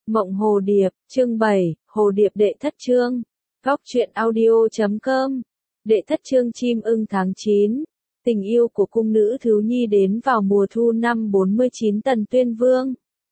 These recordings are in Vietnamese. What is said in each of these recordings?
Mộng Hồ Điệp, chương 7, Hồ Điệp đệ thất chương. Góc truyện audio.com. Đệ thất chương chim ưng tháng 9. Tình yêu của cung nữ thiếu nhi đến vào mùa thu năm 49 Tần Tuyên Vương.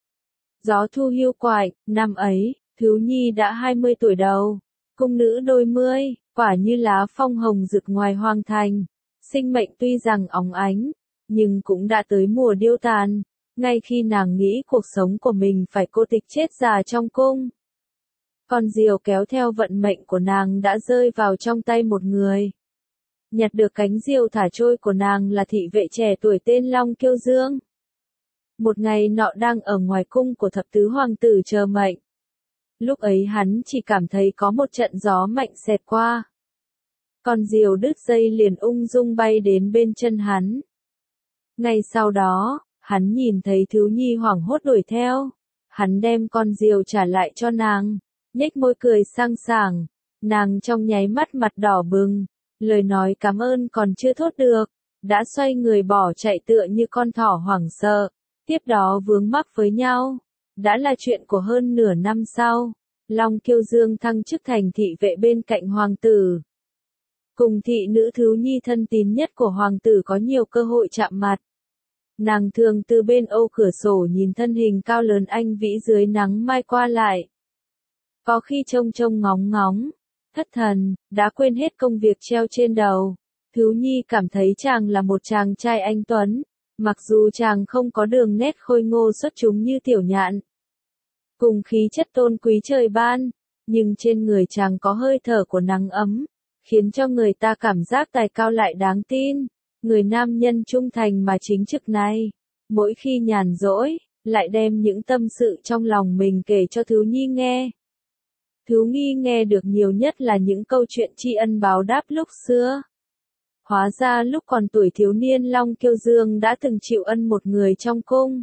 Gió thu hiu quạnh, năm ấy, thiếu nhi đã 20 tuổi đầu. Cung nữ đôi mươi, quả như lá phong hồng rực ngoài hoàng thành. Sinh mệnh tuy rằng óng ánh, nhưng cũng đã tới mùa điêu tàn. Ngay khi nàng nghĩ cuộc sống của mình phải cô tịch chết già trong cung. Con diều kéo theo vận mệnh của nàng đã rơi vào trong tay một người. Nhặt được cánh diều thả trôi của nàng là thị vệ trẻ tuổi tên Long Kiêu Dương. Một ngày nọ đang ở ngoài cung của thập tứ hoàng tử chờ mệnh. Lúc ấy hắn chỉ cảm thấy có một trận gió mạnh xẹt qua. Con diều đứt dây liền ung dung bay đến bên chân hắn. Ngay sau đó, hắn nhìn thấy thiếu nhi hoảng hốt đuổi theo. Hắn đem con diều trả lại cho nàng, nhếch môi cười sang sảng. Nàng trong nháy mắt mặt đỏ bừng, lời nói cảm ơn còn chưa thốt được, đã xoay người bỏ chạy tựa như con thỏ hoảng sợ. Tiếp đó vướng mắc với nhau. Đã là chuyện của hơn nửa năm sau, Long Kiêu Dương thăng chức thành thị vệ bên cạnh hoàng tử. Cùng thị nữ thiếu nhi thân tín nhất của hoàng tử có nhiều cơ hội chạm mặt. Nàng thường từ bên ô cửa sổ nhìn thân hình cao lớn anh vĩ dưới nắng mai qua lại. Có khi trông trông ngóng ngóng, thất thần, đã quên hết công việc treo trên đầu. Thiếu nhi cảm thấy chàng là một chàng trai anh tuấn, mặc dù chàng không có đường nét khôi ngô xuất chúng như Tiểu Nhạn. Cùng khí chất tôn quý trời ban, nhưng trên người chàng có hơi thở của nắng ấm, khiến cho người ta cảm giác tài cao lại đáng tin. Người nam nhân trung thành mà chính trực này, mỗi khi nhàn rỗi, lại đem những tâm sự trong lòng mình kể cho thiếu nhi nghe. Thiếu nhi nghe được nhiều nhất là những câu chuyện tri ân báo đáp lúc xưa. Hóa ra lúc còn tuổi thiếu niên Long Kiêu Dương đã từng chịu ân một người trong cung.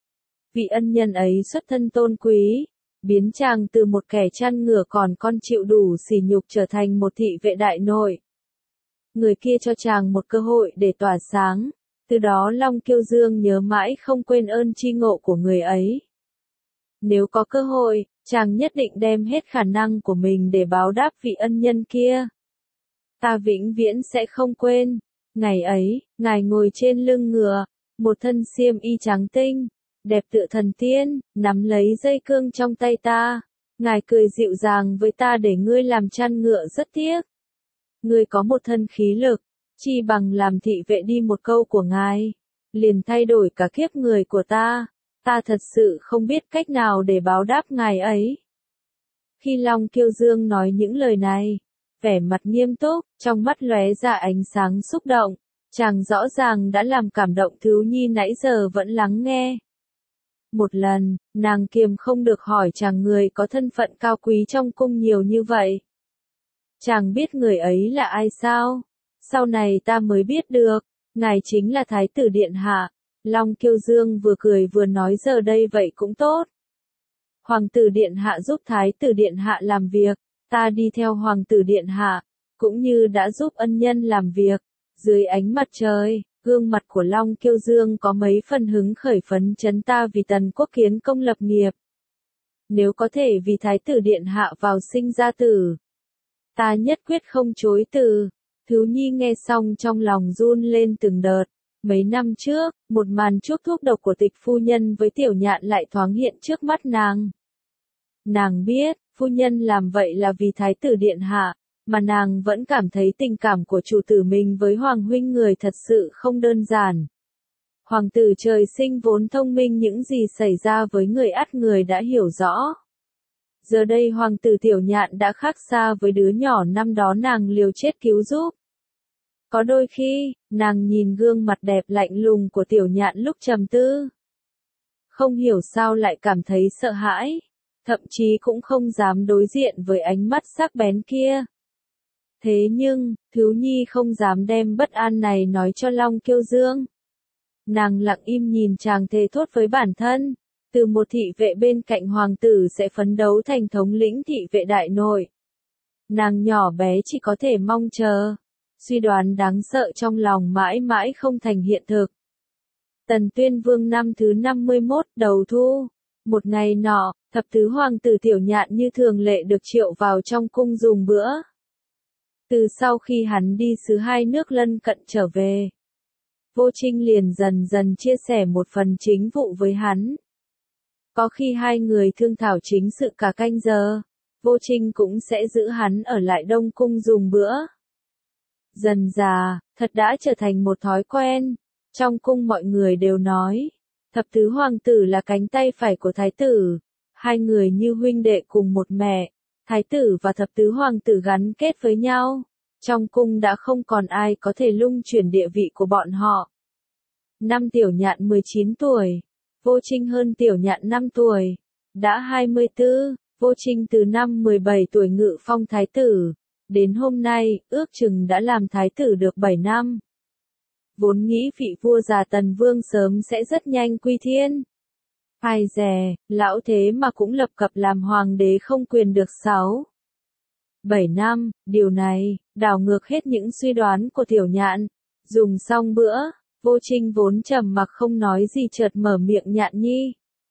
Vị ân nhân ấy xuất thân tôn quý, biến chàng từ một kẻ chăn ngựa còn con chịu đủ sỉ nhục trở thành một thị vệ đại nội. Người kia cho chàng một cơ hội để tỏa sáng, từ đó Long Kiêu Dương nhớ mãi không quên ơn tri ngộ của người ấy. Nếu có cơ hội, chàng nhất định đem hết khả năng của mình để báo đáp vị ân nhân kia. Ta vĩnh viễn sẽ không quên. Ngày ấy, ngài ngồi trên lưng ngựa, một thân xiêm y trắng tinh, đẹp tựa thần tiên, nắm lấy dây cương trong tay ta. Ngài cười dịu dàng với ta để ngươi làm chăn ngựa rất tiếc. Ngươi có một thân khí lực, chi bằng làm thị vệ đi một câu của ngài, liền thay đổi cả kiếp người của ta. Ta thật sự không biết cách nào để báo đáp ngài ấy. Khi Long Kiêu Dương nói những lời này, vẻ mặt nghiêm túc, trong mắt lóe ra ánh sáng xúc động, chàng rõ ràng đã làm cảm động thiếu nhi nãy giờ vẫn lắng nghe. Một lần, nàng kiềm không được hỏi chàng người có thân phận cao quý trong cung nhiều như vậy. Chàng biết người ấy là ai sao? Sau này ta mới biết được, ngài chính là Thái tử Điện Hạ. Long Kiêu Dương vừa cười vừa nói giờ đây vậy cũng tốt. Hoàng tử Điện Hạ giúp Thái tử Điện Hạ làm việc, ta đi theo Hoàng tử Điện Hạ, cũng như đã giúp ân nhân làm việc. Dưới ánh mặt trời, gương mặt của Long Kiêu Dương có mấy phần hứng khởi phấn chấn ta vì Tần quốc kiến công lập nghiệp. Nếu có thể vì Thái tử Điện Hạ vào sinh ra tử, ta nhất quyết không chối từ. Thiếu nhi nghe xong trong lòng run lên từng đợt. Mấy năm trước, một màn chuốc thuốc độc của Tịch phu nhân với Tiểu Nhạn lại thoáng hiện trước mắt nàng. Nàng biết, phu nhân làm vậy là vì Thái tử Điện Hạ, mà nàng vẫn cảm thấy tình cảm của chủ tử mình với Hoàng huynh người thật sự không đơn giản. Hoàng tử trời sinh vốn thông minh, những gì xảy ra với người ắt người đã hiểu rõ. Giờ đây Hoàng tử Tiểu Nhạn đã khác xa với đứa nhỏ năm đó nàng liều chết cứu giúp. Có đôi khi, nàng nhìn gương mặt đẹp lạnh lùng của Tiểu Nhạn lúc trầm tư. Không hiểu sao lại cảm thấy sợ hãi, thậm chí cũng không dám đối diện với ánh mắt sắc bén kia. Thế nhưng, thiếu nhi không dám đem bất an này nói cho Long Kiêu Dương. Nàng lặng im nhìn chàng thề thốt với bản thân, từ một thị vệ bên cạnh hoàng tử sẽ phấn đấu thành thống lĩnh thị vệ đại nội. Nàng nhỏ bé chỉ có thể mong chờ. Suy đoán đáng sợ trong lòng mãi mãi không thành hiện thực. Tần Tuyên Vương năm thứ 51 đầu thu. Một ngày nọ, Thập tứ hoàng tử Tiểu Nhạn như thường lệ được triệu vào trong cung dùng bữa. Từ sau khi hắn đi xứ hai nước lân cận trở về, Vô Trinh liền dần dần chia sẻ một phần chính vụ với hắn. Có khi hai người thương thảo chính sự cả canh giờ, Vô Trinh cũng sẽ giữ hắn ở lại Đông Cung dùng bữa. Dần dà, thật đã trở thành một thói quen. Trong cung mọi người đều nói, thập tứ hoàng tử là cánh tay phải của thái tử. Hai người như huynh đệ cùng một mẹ, thái tử và thập tứ hoàng tử gắn kết với nhau. Trong cung đã không còn ai có thể lung chuyển địa vị của bọn họ. Năm Tiểu Nhạn 19 tuổi, Vô Trinh hơn Tiểu Nhạn 5 tuổi. Đã 24, Vô Trinh từ năm 17 tuổi ngự phong thái tử. Đến hôm nay, ước chừng đã làm thái tử được 7 năm. Vốn nghĩ vị vua già Tần Vương sớm sẽ rất nhanh quy thiên. Ai dè, lão thế mà cũng lập cập làm hoàng đế không quyền được 7 năm, điều này, đảo ngược hết những suy đoán của Tiểu Nhạn. Dùng xong bữa, Vô Trinh vốn trầm mặc không nói gì chợt mở miệng Nhạn nhi.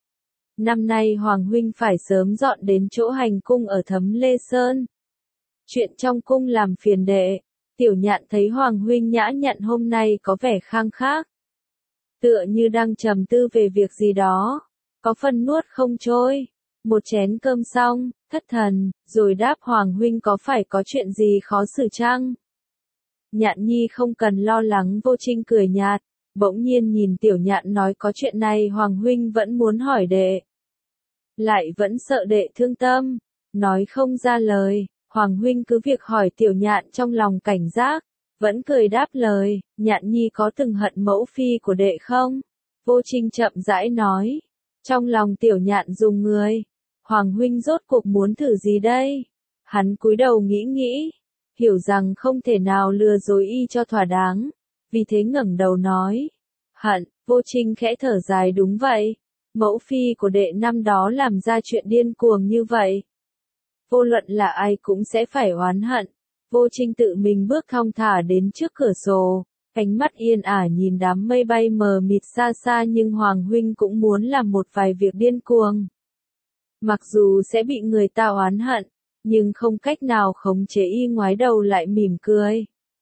Năm nay Hoàng huynh phải sớm dọn đến chỗ hành cung ở Thấm Lê Sơn. Chuyện trong cung làm phiền đệ. Tiểu Nhạn thấy Hoàng huynh nhã nhặn hôm nay có vẻ khang khác. Tựa như đang trầm tư về việc gì đó, có phần nuốt không trôi. Một chén cơm xong, thất thần, rồi đáp Hoàng huynh có phải có chuyện gì khó xử chăng? Nhạn nhi không cần lo lắng. Vô Trinh cười nhạt, bỗng nhiên nhìn Tiểu Nhạn nói có chuyện này Hoàng huynh vẫn muốn hỏi đệ. Lại vẫn sợ đệ thương tâm, nói không ra lời. Hoàng huynh cứ việc hỏi. Tiểu Nhạn trong lòng cảnh giác, vẫn cười đáp lời, Nhạn nhi có từng hận mẫu phi của đệ không? Vô Trinh chậm rãi nói, trong lòng Tiểu Nhạn rùng người. Hoàng huynh rốt cuộc muốn thử gì đây? Hắn cúi đầu nghĩ nghĩ, hiểu rằng không thể nào lừa dối y cho thỏa đáng, vì thế ngẩng đầu nói, hận. Vô Trinh khẽ thở dài, đúng vậy, mẫu phi của đệ năm đó làm ra chuyện điên cuồng như vậy. Vô luận là ai cũng sẽ phải oán hận. Vô Trinh tự mình bước thong thả đến trước cửa sổ, ánh mắt yên ả nhìn đám mây bay mờ mịt xa xa, nhưng Hoàng huynh cũng muốn làm một vài việc điên cuồng. Mặc dù sẽ bị người ta oán hận, nhưng không cách nào khống chế. Y ngoái đầu lại mỉm cười.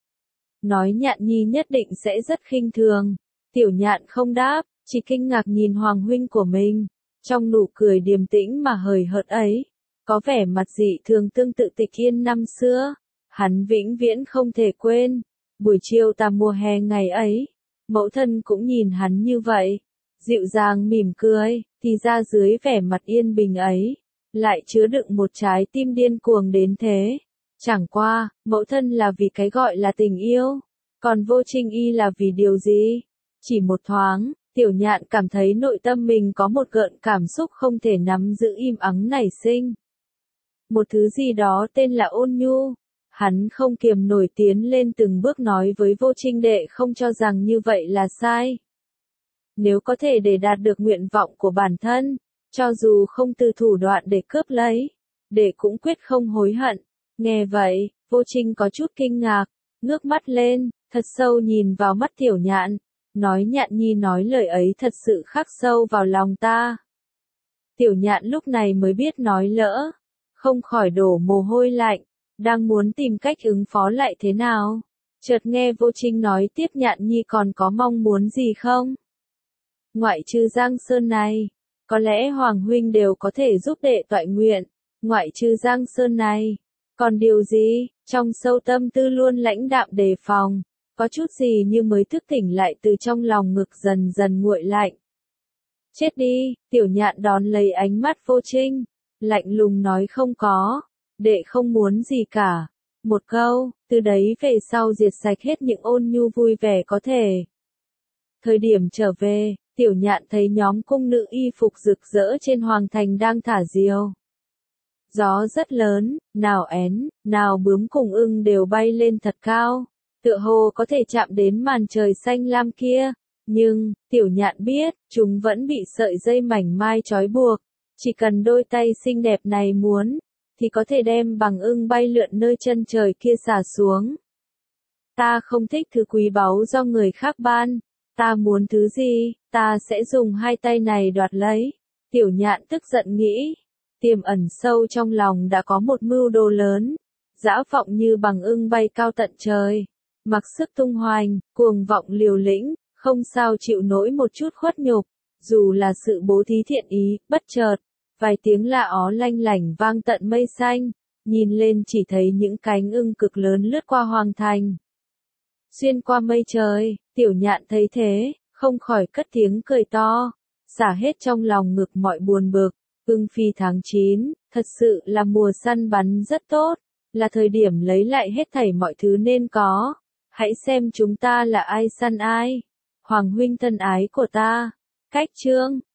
Nói Nhạn nhi nhất định sẽ rất khinh thường. Tiểu Nhạn không đáp, chỉ kinh ngạc nhìn Hoàng huynh của mình. Trong nụ cười điềm tĩnh mà hời hợt ấy, có vẻ mặt dị thường tương tự Tịch Yên năm xưa. Hắn vĩnh viễn không thể quên. Buổi chiều tà mùa hè ngày ấy, mẫu thân cũng nhìn hắn như vậy, dịu dàng mỉm cười, thì ra dưới vẻ mặt yên bình ấy, lại chứa đựng một trái tim điên cuồng đến thế. Chẳng qua, mẫu thân là vì cái gọi là tình yêu, còn Vô Trinh y là vì điều gì? Chỉ một thoáng, Tiểu Nhạn cảm thấy nội tâm mình có một gợn cảm xúc không thể nắm giữ im ắng nảy sinh. Một thứ gì đó tên là ôn nhu. Hắn không kiềm nổi tiến lên từng bước nói với Vô Trinh, đệ không cho rằng như vậy là sai. Nếu có thể để đạt được nguyện vọng của bản thân, cho dù không từ thủ đoạn để cướp lấy, đệ cũng quyết không hối hận. Nghe vậy, Vô Trinh có chút kinh ngạc, ngước mắt lên, thật sâu nhìn vào mắt Tiểu Nhạn, nói Nhạn nhi nói lời ấy thật sự khắc sâu vào lòng ta. Tiểu Nhạn lúc này mới biết nói lỡ, không khỏi đổ mồ hôi lạnh, đang muốn tìm cách ứng phó lại thế nào. Chợt nghe Vô Trinh nói tiếp, Nhạn nhi còn có mong muốn gì không? Ngoại trừ Giang Sơn này, có lẽ Hoàng huynh đều có thể giúp đệ toại nguyện. Ngoại trừ Giang Sơn này, còn điều gì? Trong sâu tâm tư luôn lãnh đạm đề phòng, có chút gì như mới thức tỉnh lại từ trong lòng ngực dần dần nguội lạnh. Chết đi. Tiểu Nhạn đón lấy ánh mắt Vô Trinh, lạnh lùng nói, không có, đệ không muốn gì cả. Một câu, từ đấy về sau diệt sạch hết những ôn nhu vui vẻ có thể. Thời điểm trở về, Tiểu Nhạn thấy nhóm cung nữ y phục rực rỡ trên hoàng thành đang thả diều. Gió rất lớn, nào én, nào bướm cùng ưng đều bay lên thật cao, tựa hồ có thể chạm đến màn trời xanh lam kia. Nhưng, Tiểu Nhạn biết, chúng vẫn bị sợi dây mảnh mai trói buộc. Chỉ cần đôi tay xinh đẹp này muốn, thì có thể đem bằng ưng bay lượn nơi chân trời kia xả xuống. Ta không thích thứ quý báu do người khác ban. Ta muốn thứ gì, ta sẽ dùng hai tay này đoạt lấy. Tiểu Nhạn tức giận nghĩ. tiềm ẩn sâu trong lòng đã có một mưu đồ lớn, dã vọng như bằng ưng bay cao tận trời, mặc sức tung hoành, cuồng vọng liều lĩnh, không sao chịu nổi một chút khuất nhục, dù là sự bố thí thiện ý, bất chợt, vài tiếng lạ ó lanh lảnh vang tận mây xanh, nhìn lên chỉ thấy những cánh ưng cực lớn lướt qua hoàng thành. Xuyên qua mây trời, tiểu nhạn thấy thế, không khỏi cất tiếng cười to, xả hết trong lòng ngực mọi buồn bực. Ưng phi tháng 9, thật sự là mùa săn bắn rất tốt, là thời điểm lấy lại hết thảy mọi thứ nên có. Hãy xem chúng ta là ai săn ai. Hoàng huynh thân ái của ta. Cách chương